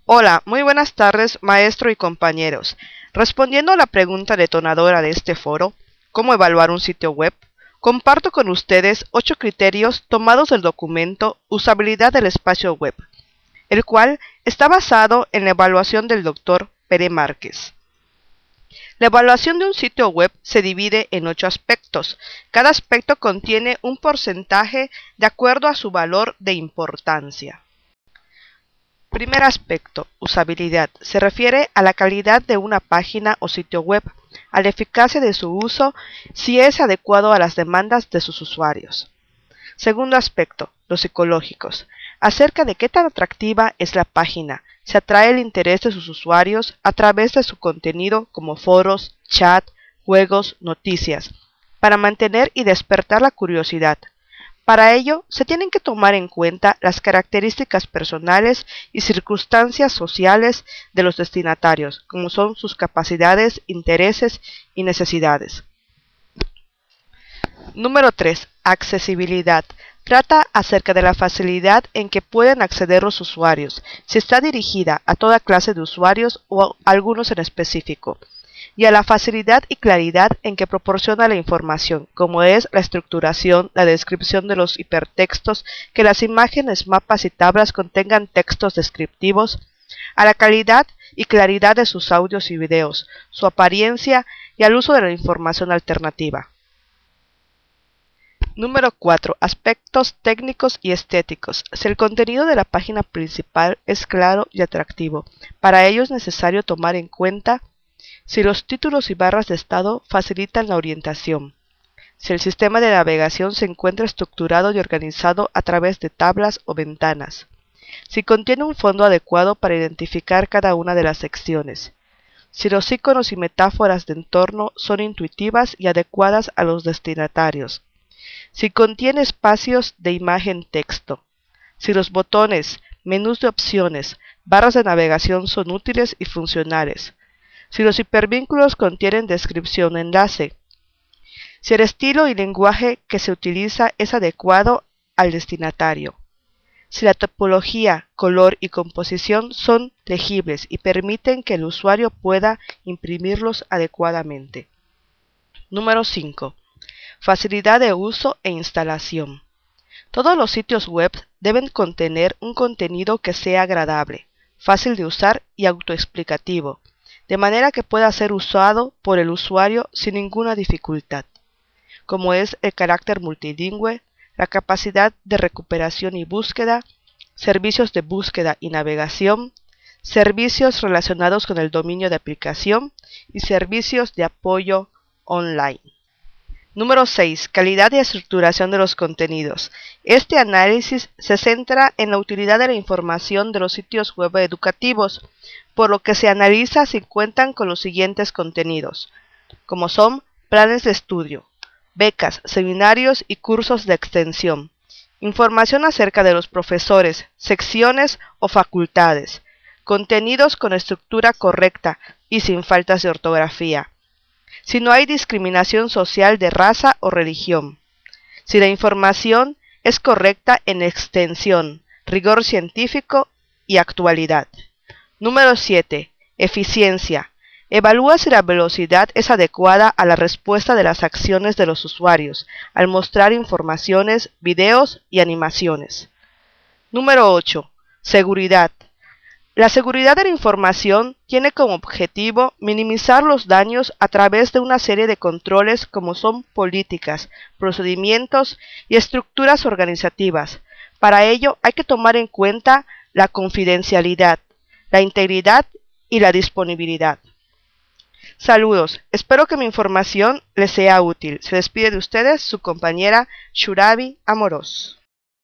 Hola, muy buenas tardes, maestro y compañeros. Respondiendo a la pregunta detonadora de este foro, ¿cómo evaluar un sitio web?, comparto con ustedes 8 criterios tomados del documento Usabilidad del espacio web, el cual está basado en la evaluación del Dr. Pere Márquez. La evaluación de un sitio web se divide en 8 aspectos. Cada aspecto contiene un porcentaje de acuerdo a su valor de importancia. Primer aspecto, usabilidad. Se refiere a la calidad de una página o sitio web, a la eficacia de su uso, si es adecuado a las demandas de sus usuarios. Segundo aspecto, los psicológicos. Acerca de qué tan atractiva es la página, se atrae el interés de sus usuarios a través de su contenido como foros, chat, juegos, noticias, para mantener y despertar la curiosidad. Para ello, se tienen que tomar en cuenta las características personales y circunstancias sociales de los destinatarios, como son sus capacidades, intereses y necesidades. Número 3. Accesibilidad. Trata acerca de la facilidad en que pueden acceder los usuarios, si está dirigida a toda clase de usuarios o a algunos en específico, y a la facilidad y claridad en que proporciona la información, como es la estructuración, la descripción de los hipertextos, que las imágenes, mapas y tablas contengan textos descriptivos, a la calidad y claridad de sus audios y videos, su apariencia y al uso de la información alternativa. Número 4. Aspectos técnicos y estéticos. Si el contenido de la página principal es claro y atractivo, para ello es necesario tomar en cuenta si los títulos y barras de estado facilitan la orientación, si el sistema de navegación se encuentra estructurado y organizado a través de tablas o ventanas, si contiene un fondo adecuado para identificar cada una de las secciones, si los iconos y metáforas de entorno son intuitivas y adecuadas a los destinatarios, si contiene espacios de imagen-texto, si los botones, menús de opciones, barras de navegación son útiles y funcionales, si los hipervínculos contienen descripción o enlace, si el estilo y lenguaje que se utiliza es adecuado al destinatario, si la topología, color y composición son legibles y permiten que el usuario pueda imprimirlos adecuadamente. Número 5. Facilidad de uso e instalación. Todos los sitios web deben contener un contenido que sea agradable, fácil de usar y autoexplicativo, de manera que pueda ser usado por el usuario sin ninguna dificultad, como es el carácter multilingüe, la capacidad de recuperación y búsqueda, servicios de búsqueda y navegación, servicios relacionados con el dominio de aplicación y servicios de apoyo online. Número 6. Calidad y estructuración de los contenidos. Este análisis se centra en la utilidad de la información de los sitios web educativos, por lo que se analiza si cuentan con los siguientes contenidos, como son planes de estudio, becas, seminarios y cursos de extensión, información acerca de los profesores, secciones o facultades, contenidos con estructura correcta y sin faltas de ortografía, si no hay discriminación social de raza o religión, si la información es correcta en extensión, rigor científico y actualidad. Número 7. Eficiencia. Evalúa si la velocidad es adecuada a la respuesta de las acciones de los usuarios al mostrar informaciones, videos y animaciones. Número 8. Seguridad. La seguridad de la información tiene como objetivo minimizar los daños a través de una serie de controles como son políticas, procedimientos y estructuras organizativas. Para ello hay que tomar en cuenta la confidencialidad, la integridad y la disponibilidad. Saludos, espero que mi información les sea útil. Se despide de ustedes su compañera Shurabi Amorós.